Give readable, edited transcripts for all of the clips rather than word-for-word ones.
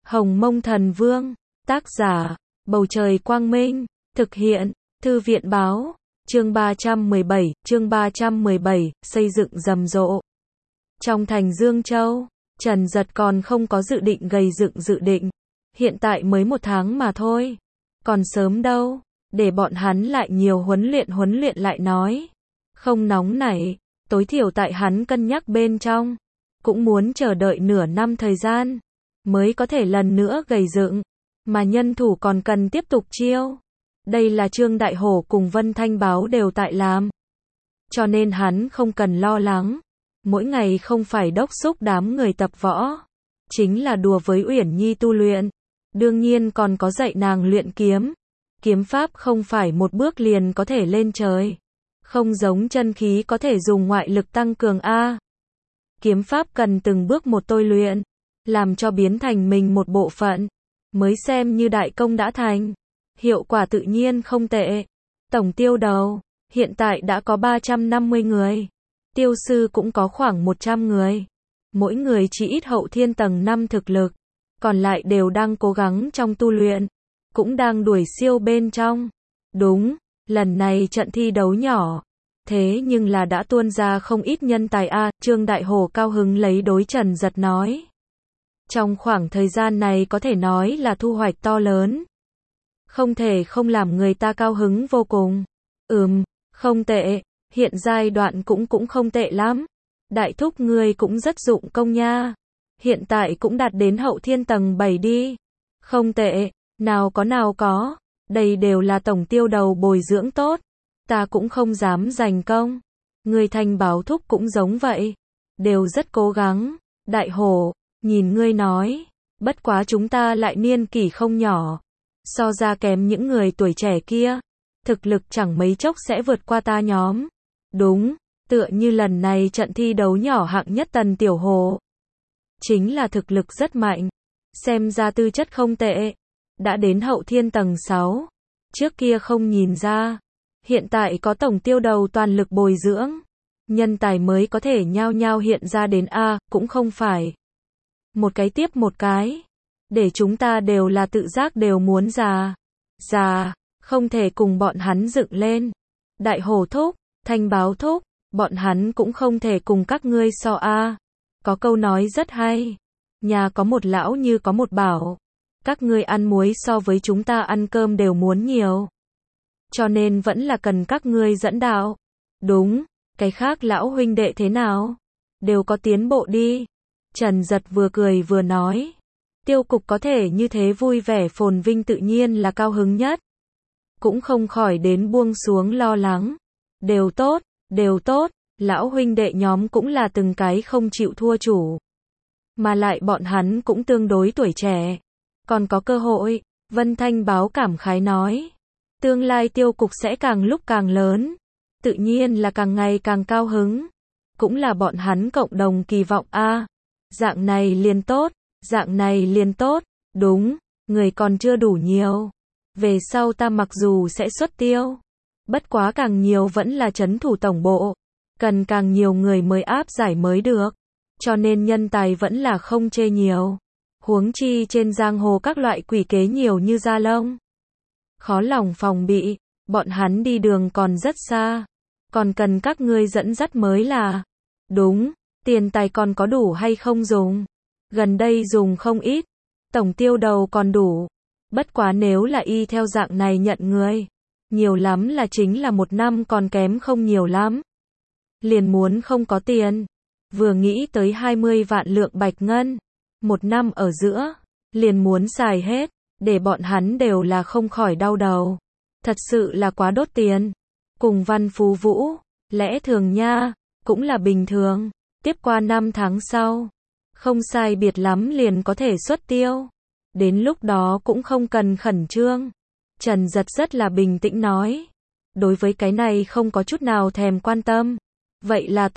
Hồng Mông Thần Vương, tác giả, Bầu Trời Quang Minh, thực hiện, Thư viện Báo, chương 317, xây dựng rầm rộ. Trong thành Dương Châu, Trần Dật còn không có dự định gầy dựng dự định. Hiện tại mới 1 tháng mà thôi. Còn sớm đâu, để bọn hắn lại nhiều huấn luyện lại nói. Không nóng nảy, tối thiểu tại hắn cân nhắc bên trong. Cũng muốn chờ đợi nửa năm thời gian, mới có thể lần nữa gầy dựng. Mà nhân thủ còn cần tiếp tục chiêu. Đây là Trương Đại Hổ cùng Vân Thanh Báo đều tại làm. Cho nên hắn không cần lo lắng. Mỗi ngày không phải đốc thúc đám người tập võ, chính là đùa với Uyển Nhi tu luyện. Đương nhiên còn có dạy nàng luyện kiếm. Kiếm pháp không phải một bước liền có thể lên trời. Không giống chân khí có thể dùng ngoại lực tăng cường a. Kiếm pháp cần từng bước một tôi luyện, làm cho biến thành mình một bộ phận, mới xem như đại công đã thành. Hiệu quả tự nhiên không tệ. Tổng tiêu đầu, hiện tại đã có 350 người. Tiêu sư cũng có khoảng 100 người. Mỗi người chỉ ít hậu thiên tầng 5 thực lực. Còn lại đều đang cố gắng trong tu luyện. Cũng đang đuổi siêu bên trong. Đúng, lần này trận thi đấu nhỏ. Thế nhưng là đã tuôn ra không ít nhân tài a. Trương Đại Hổ cao hứng lấy đối Trần Dật nói. Trong khoảng thời gian này có thể nói là thu hoạch to lớn. Không thể không làm người ta cao hứng vô cùng. Không tệ, hiện giai đoạn cũng không tệ lắm. Đại thúc ngươi cũng rất dụng công nha. Hiện tại cũng đạt đến hậu thiên tầng 7 đi. Không tệ, nào có. Đây đều là tổng tiêu đầu bồi dưỡng tốt. Ta cũng không dám giành công. Người Thanh Báo thúc cũng giống vậy. Đều rất cố gắng. Đại Hổ, nhìn ngươi nói. Bất quá chúng ta lại niên kỷ không nhỏ. So ra kém những người tuổi trẻ kia. Thực lực chẳng mấy chốc sẽ vượt qua ta nhóm. Đúng, tựa như lần này trận thi đấu nhỏ hạng nhất Tần Tiểu Hồ. Chính là thực lực rất mạnh. Xem ra tư chất không tệ. Đã đến hậu thiên tầng 6. Trước kia không nhìn ra. Hiện tại có tổng tiêu đầu toàn lực bồi dưỡng. Nhân tài mới có thể nhao nhao hiện ra đến A, cũng không phải. Một cái tiếp một cái. Để chúng ta đều là tự giác đều muốn già, không thể cùng bọn hắn dựng lên. Đại Hổ thúc, Thanh Báo thúc, bọn hắn cũng không thể cùng các ngươi so a. Có câu nói rất hay. Nhà có một lão như có một bảo. Các ngươi ăn muối so với chúng ta ăn cơm đều muốn nhiều. Cho nên vẫn là cần các ngươi dẫn đạo. Đúng, cái khác lão huynh đệ thế nào? Đều có tiến bộ đi. Trần Dật vừa cười vừa nói. Tiêu cục có thể như thế vui vẻ phồn vinh tự nhiên là cao hứng nhất. Cũng không khỏi đến buông xuống lo lắng. Đều tốt, lão huynh đệ nhóm cũng là từng cái không chịu thua chủ. Mà lại bọn hắn cũng tương đối tuổi trẻ. Còn có cơ hội, Vân Thanh Báo cảm khái nói. Tương lai tiêu cục sẽ càng lúc càng lớn. Tự nhiên là càng ngày càng cao hứng. Cũng là bọn hắn cộng đồng kỳ vọng a. Dạng này liền tốt. Đúng, người còn chưa đủ nhiều. Về sau ta mặc dù sẽ xuất tiêu. Bất quá càng nhiều vẫn là trấn thủ tổng bộ. Cần càng nhiều người mới áp giải mới được. Cho nên nhân tài vẫn là không chê nhiều. Huống chi trên giang hồ các loại quỷ kế nhiều như da lông. Khó lòng phòng bị, bọn hắn đi đường còn rất xa. Còn cần các ngươi dẫn dắt mới là. Đúng, tiền tài còn có đủ hay không dùng. Gần đây dùng không ít. Tổng tiêu đầu còn đủ. Bất quá nếu là y theo dạng này nhận người. Nhiều lắm là chính là 1 năm còn kém không nhiều lắm. Liền muốn không có tiền. Vừa nghĩ tới 20 vạn lượng bạch ngân. 1 năm ở giữa. Liền muốn xài hết. Để bọn hắn đều là không khỏi đau đầu. Thật sự là quá đốt tiền. Cùng Văn Phú Vũ. Lẽ thường nha. Cũng là bình thường. Tiếp qua 5 tháng sau. Không sai biệt lắm liền có thể xuất tiêu. Đến lúc đó cũng không cần khẩn trương. Trần Dật rất là bình tĩnh nói. Đối với cái này không có chút nào thèm quan tâm. Vậy là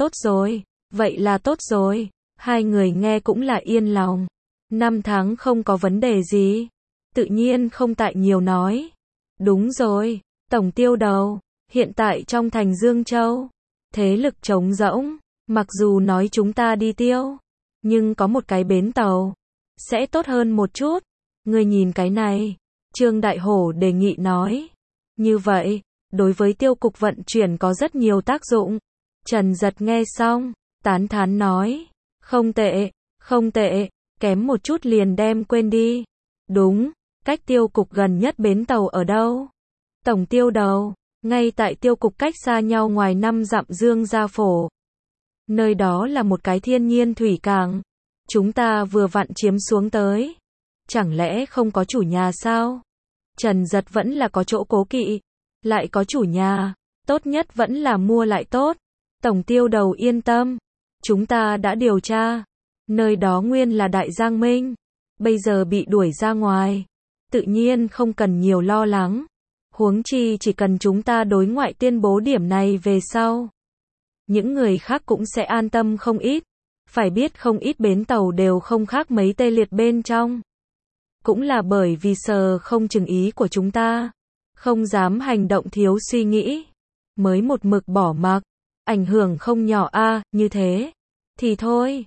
tốt rồi. Hai người nghe cũng là yên lòng. 5 tháng không có vấn đề gì. Tự nhiên không tại nhiều nói. Đúng rồi, tổng tiêu đầu. Hiện tại trong thành Dương Châu. Thế lực trống rỗng. Mặc dù nói chúng ta đi tiêu. Nhưng có một cái bến tàu. sẽ tốt hơn một chút. Ngươi nhìn cái này. Trương Đại Hổ đề nghị nói. Như vậy, đối với tiêu cục vận chuyển có rất nhiều tác dụng. Trần Giật nghe xong, tán thán nói. Không tệ, không tệ, kém một chút liền đem quên đi. Đúng, cách tiêu cục gần nhất bến tàu ở đâu? Tổng tiêu đầu, ngay tại tiêu cục cách xa nhau ngoài 5 dặm Dương Gia Phổ. Nơi đó là một cái thiên nhiên thủy cảng. Chúng ta vừa vặn chiếm xuống tới. Chẳng lẽ không có chủ nhà sao? Trần Giật vẫn là có chỗ cố kỵ. Lại có chủ nhà, tốt nhất vẫn là mua lại tốt. Tổng tiêu đầu yên tâm. Chúng ta đã điều tra. Nơi đó nguyên là Đại Giang Minh. Bây giờ bị đuổi ra ngoài. Tự nhiên không cần nhiều lo lắng. Huống chi chỉ cần chúng ta đối ngoại tuyên bố điểm này về sau. Những người khác cũng sẽ an tâm không ít. Phải biết không ít bến tàu đều không khác mấy tê liệt bên trong. Cũng là bởi vì sợ không chừng ý của chúng ta. Không dám hành động thiếu suy nghĩ. Mới một mực bỏ mặc. Ảnh hưởng không nhỏ a, như thế. Thì thôi,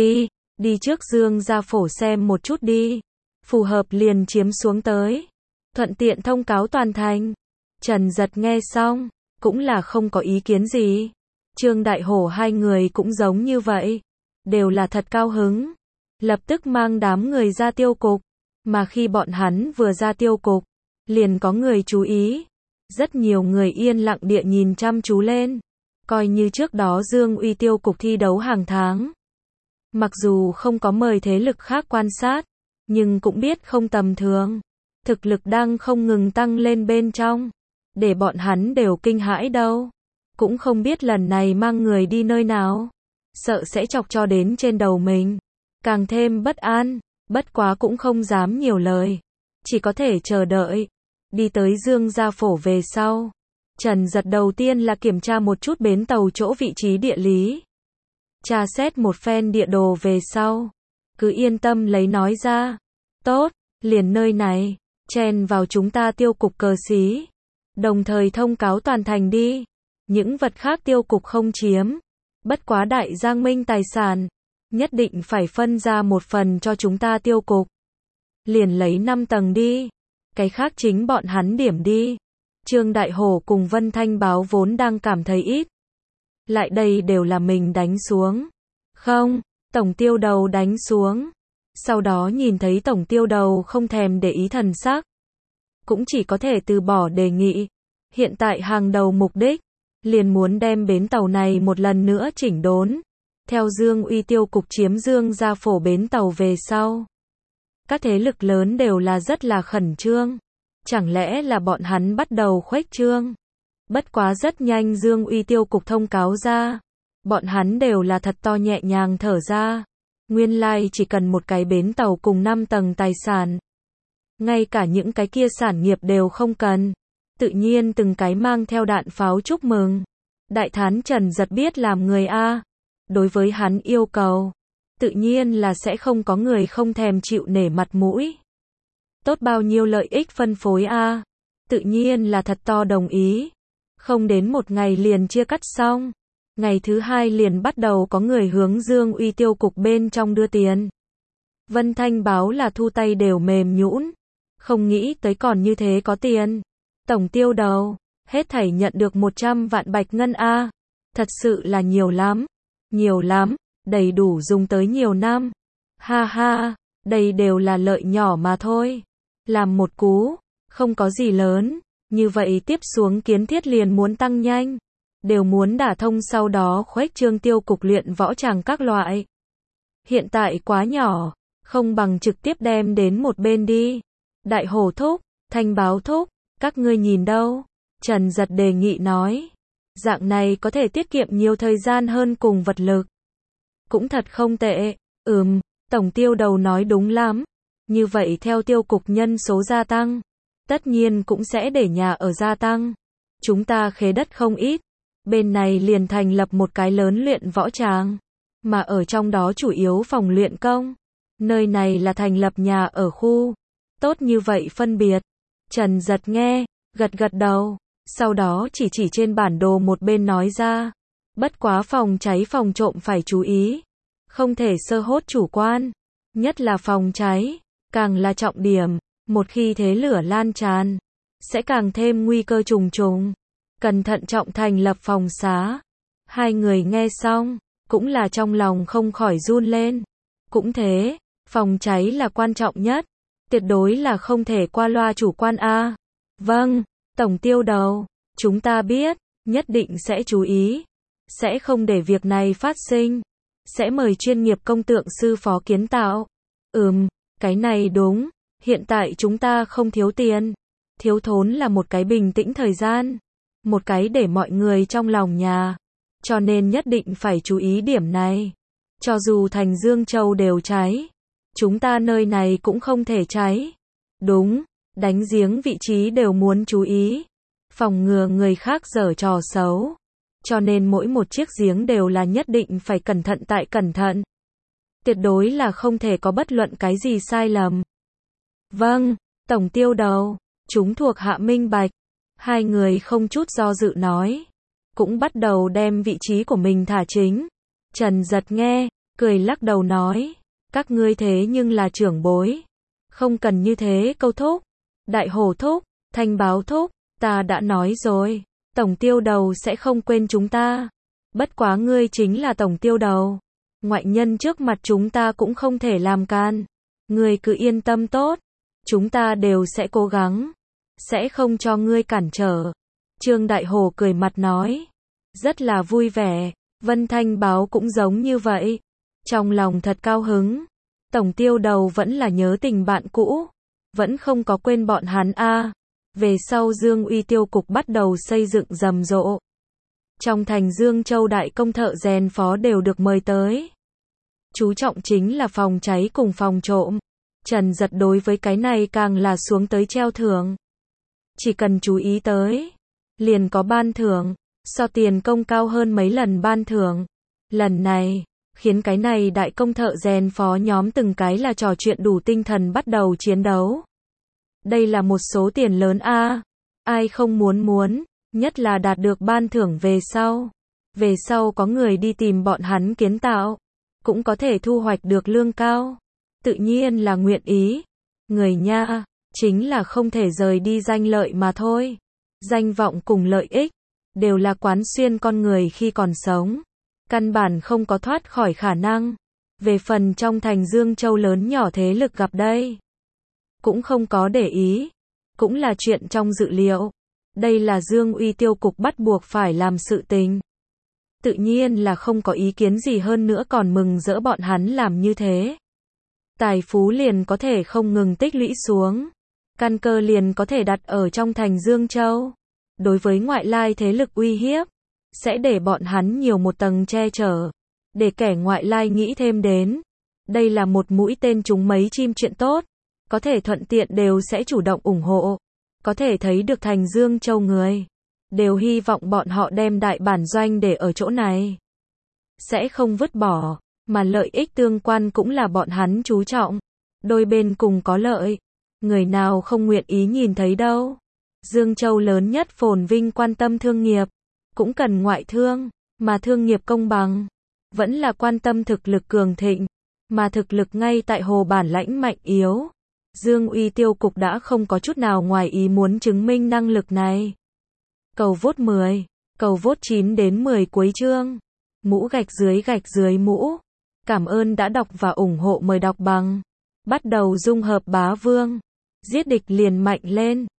đi trước Dương Gia Phổ xem một chút đi. Phù hợp liền chiếm xuống tới. Thuận tiện thông cáo toàn thành. Trần Giật nghe xong, cũng là không có ý kiến gì. Trương Đại Hổ hai người cũng giống như vậy. Đều là thật cao hứng. Lập tức mang đám người ra tiêu cục. Mà khi bọn hắn vừa ra tiêu cục, liền có người chú ý. Rất nhiều người yên lặng địa nhìn chăm chú lên. Coi như trước đó Dương Uy tiêu cục thi đấu hàng tháng. Mặc dù không có mời thế lực khác quan sát, nhưng cũng biết không tầm thường. Thực lực đang không ngừng tăng lên bên trong. Để bọn hắn đều kinh hãi đâu. Cũng không biết lần này mang người đi nơi nào. Sợ sẽ chọc cho đến trên đầu mình. Càng thêm bất an. Bất quá cũng không dám nhiều lời. Chỉ có thể chờ đợi. Đi tới Dương Gia Phổ về sau. Trần Giật đầu tiên là kiểm tra một chút bến tàu chỗ vị trí địa lý. Tra xét một phen địa đồ về sau. Cứ yên tâm lấy nói ra. Tốt, liền nơi này. Chen vào chúng ta tiêu cục cờ xí. Đồng thời thông cáo toàn thành đi. Những vật khác tiêu cục không chiếm. Bất quá Đại Giang Minh tài sản. Nhất định phải phân ra một phần cho chúng ta tiêu cục. Liền lấy 5 tầng đi. Cái khác chính bọn hắn điểm đi. Trương Đại Hổ cùng Vân Thanh Báo vốn đang cảm thấy ít. Lại đây đều là mình đánh xuống. Không, tổng tiêu đầu đánh xuống. Sau đó nhìn thấy tổng tiêu đầu không thèm để ý thần sắc. Cũng chỉ có thể từ bỏ đề nghị. Hiện tại hàng đầu mục đích. Liền muốn đem bến tàu này một lần nữa chỉnh đốn. Theo Dương Uy tiêu cục chiếm Dương Gia Phổ bến tàu về sau. Các thế lực lớn đều là rất là khẩn trương. Chẳng lẽ là bọn hắn bắt đầu khuếch trương? Bất quá rất nhanh Dương Uy tiêu cục thông cáo ra. Bọn hắn đều là thật to nhẹ nhàng thở ra. Nguyên lai chỉ cần một cái bến tàu cùng 5 tầng tài sản. Ngay cả những cái kia sản nghiệp đều không cần. Tự nhiên từng cái mang theo đạn pháo chúc mừng. Đại thán Trần Giật biết làm người A. Đối với hắn yêu cầu. Tự nhiên là sẽ không có người không thèm chịu nể mặt mũi. Tốt bao nhiêu lợi ích phân phối A. Tự nhiên là thật to đồng ý. Không đến một ngày liền chia cắt xong. Ngày thứ hai liền bắt đầu có người hướng Dương Uy tiêu cục bên trong đưa tiền. Vân Thanh Báo là thu tay đều mềm nhũn. Không nghĩ tới còn như thế có tiền. Tổng tiêu đầu, hết thảy nhận được 100 vạn bạch ngân A. Thật sự là nhiều lắm. Nhiều lắm, đầy đủ dùng tới nhiều năm. Ha ha, đây đều là lợi nhỏ mà thôi. Làm một cú, không có gì lớn. Như vậy tiếp xuống kiến thiết liền muốn tăng nhanh. Đều muốn đả thông sau đó khuếch trương tiêu cục luyện võ tràng các loại. Hiện tại quá nhỏ, không bằng trực tiếp đem đến một bên đi. Đại Hổ thúc, Thanh Báo thúc, các ngươi nhìn đâu? Trần Giật đề nghị nói. Dạng này có thể tiết kiệm nhiều thời gian hơn cùng vật lực. Cũng thật không tệ. Tổng tiêu đầu nói đúng lắm. Như vậy theo tiêu cục nhân số gia tăng. Tất nhiên cũng sẽ để nhà ở gia tăng. Chúng ta khế đất không ít. Bên này liền thành lập một cái lớn luyện võ tràng. Mà ở trong đó chủ yếu phòng luyện công. Nơi này là thành lập nhà ở khu. Tốt như vậy phân biệt. Trần Giật nghe, gật gật đầu. Sau đó chỉ trên bản đồ một bên nói ra. Bất quá phòng cháy phòng trộm phải chú ý. Không thể sơ hốt chủ quan. Nhất là phòng cháy, càng là trọng điểm, một khi thế lửa lan tràn, sẽ càng thêm nguy cơ trùng trùng. Cần thận trọng thành lập phòng xá. Hai người nghe xong, cũng là trong lòng không khỏi run lên. Cũng thế, phòng cháy là quan trọng nhất, tuyệt đối là không thể qua loa chủ quan a. Vâng, tổng tiêu đầu, chúng ta biết, nhất định sẽ chú ý, sẽ không để việc này phát sinh, sẽ mời chuyên nghiệp công tượng sư phó kiến tạo. Cái này đúng, hiện tại chúng ta không thiếu tiền, thiếu thốn là một cái bình tĩnh thời gian, một cái để mọi người trong lòng nhà, cho nên nhất định phải chú ý điểm này. Cho dù thành Dương Châu đều cháy, chúng ta nơi này cũng không thể cháy. Đúng, đánh giếng vị trí đều muốn chú ý, phòng ngừa người khác giở trò xấu. Cho nên mỗi một chiếc giếng đều là nhất định phải cẩn thận tại cẩn thận. Tuyệt đối là không thể có bất luận cái gì sai lầm. Vâng, tổng tiêu đầu, chúng thuộc hạ minh bạch. Hai người không chút do dự nói, cũng bắt đầu đem vị trí của mình thả chính. Trần Giật nghe, cười lắc đầu nói, các ngươi thế nhưng là trưởng bối, không cần như thế câu thúc. Đại hổ thúc, Thanh báo thúc, ta đã nói rồi, tổng tiêu đầu sẽ không quên chúng ta. Bất quá ngươi chính là tổng tiêu đầu, ngoại nhân trước mặt chúng ta cũng không thể làm can. Ngươi cứ yên tâm tốt, chúng ta đều sẽ cố gắng, sẽ không cho ngươi cản trở. Trương Đại Hổ cười mặt nói, rất là vui vẻ. Vân Thanh báo cũng giống như vậy, trong lòng thật cao hứng. Tổng tiêu đầu vẫn là nhớ tình bạn cũ, vẫn không có quên bọn hắn a. Về sau Dương Uy tiêu cục bắt đầu xây dựng rầm rộ. Trong thành Dương Châu đại công thợ rèn phó đều được mời tới. Chú trọng chính là phòng cháy cùng phòng trộm. Trần Giật đối với cái này càng là xuống tới treo thưởng. Chỉ cần chú ý tới, liền có ban thưởng, so tiền công cao hơn mấy lần ban thưởng. Lần này, khiến cái này đại công thợ rèn phó nhóm từng cái là trò chuyện đủ tinh thần bắt đầu chiến đấu. Đây là một số tiền lớn a, ai không muốn, nhất là đạt được ban thưởng về sau. Về sau có người đi tìm bọn hắn kiến tạo, cũng có thể thu hoạch được lương cao. Tự nhiên là nguyện ý. Người nha, chính là không thể rời đi danh lợi mà thôi. Danh vọng cùng lợi ích, đều là quán xuyên con người khi còn sống. Căn bản không có thoát khỏi khả năng. Về phần trong thành Dương Châu lớn nhỏ thế lực gặp đây, cũng không có để ý. Cũng là chuyện trong dự liệu. Đây là Dương Uy tiêu cục bắt buộc phải làm sự tình. Tự nhiên là không có ý kiến gì hơn nữa, còn mừng rỡ bọn hắn làm như thế. Tài phú liền có thể không ngừng tích lũy xuống. Căn cơ liền có thể đặt ở trong thành Dương Châu. Đối với ngoại lai thế lực uy hiếp, sẽ để bọn hắn nhiều một tầng che chở, để kẻ ngoại lai nghĩ thêm đến. Đây là một mũi tên trúng mấy chim chuyện tốt, có thể thuận tiện đều sẽ chủ động ủng hộ. Có thể thấy được thành Dương Châu người, đều hy vọng bọn họ đem đại bản doanh để ở chỗ này. Sẽ không vứt bỏ, mà lợi ích tương quan cũng là bọn hắn chú trọng. Đôi bên cùng có lợi, người nào không nguyện ý nhìn thấy đâu. Dương Châu lớn nhất phồn vinh quan tâm thương nghiệp, cũng cần ngoại thương, mà thương nghiệp công bằng, vẫn là quan tâm thực lực cường thịnh, mà thực lực ngay tại hồ bản lãnh mạnh yếu. Dương Uy tiêu cục đã không có chút nào ngoài ý muốn chứng minh năng lực này. Cầu vote 10, cầu vote 9 đến 10 cuối chương. Mũ gạch dưới mũ. Cảm ơn đã đọc và ủng hộ, mời đọc bằng. Bắt đầu dung hợp bá vương. Giết địch liền mạnh lên.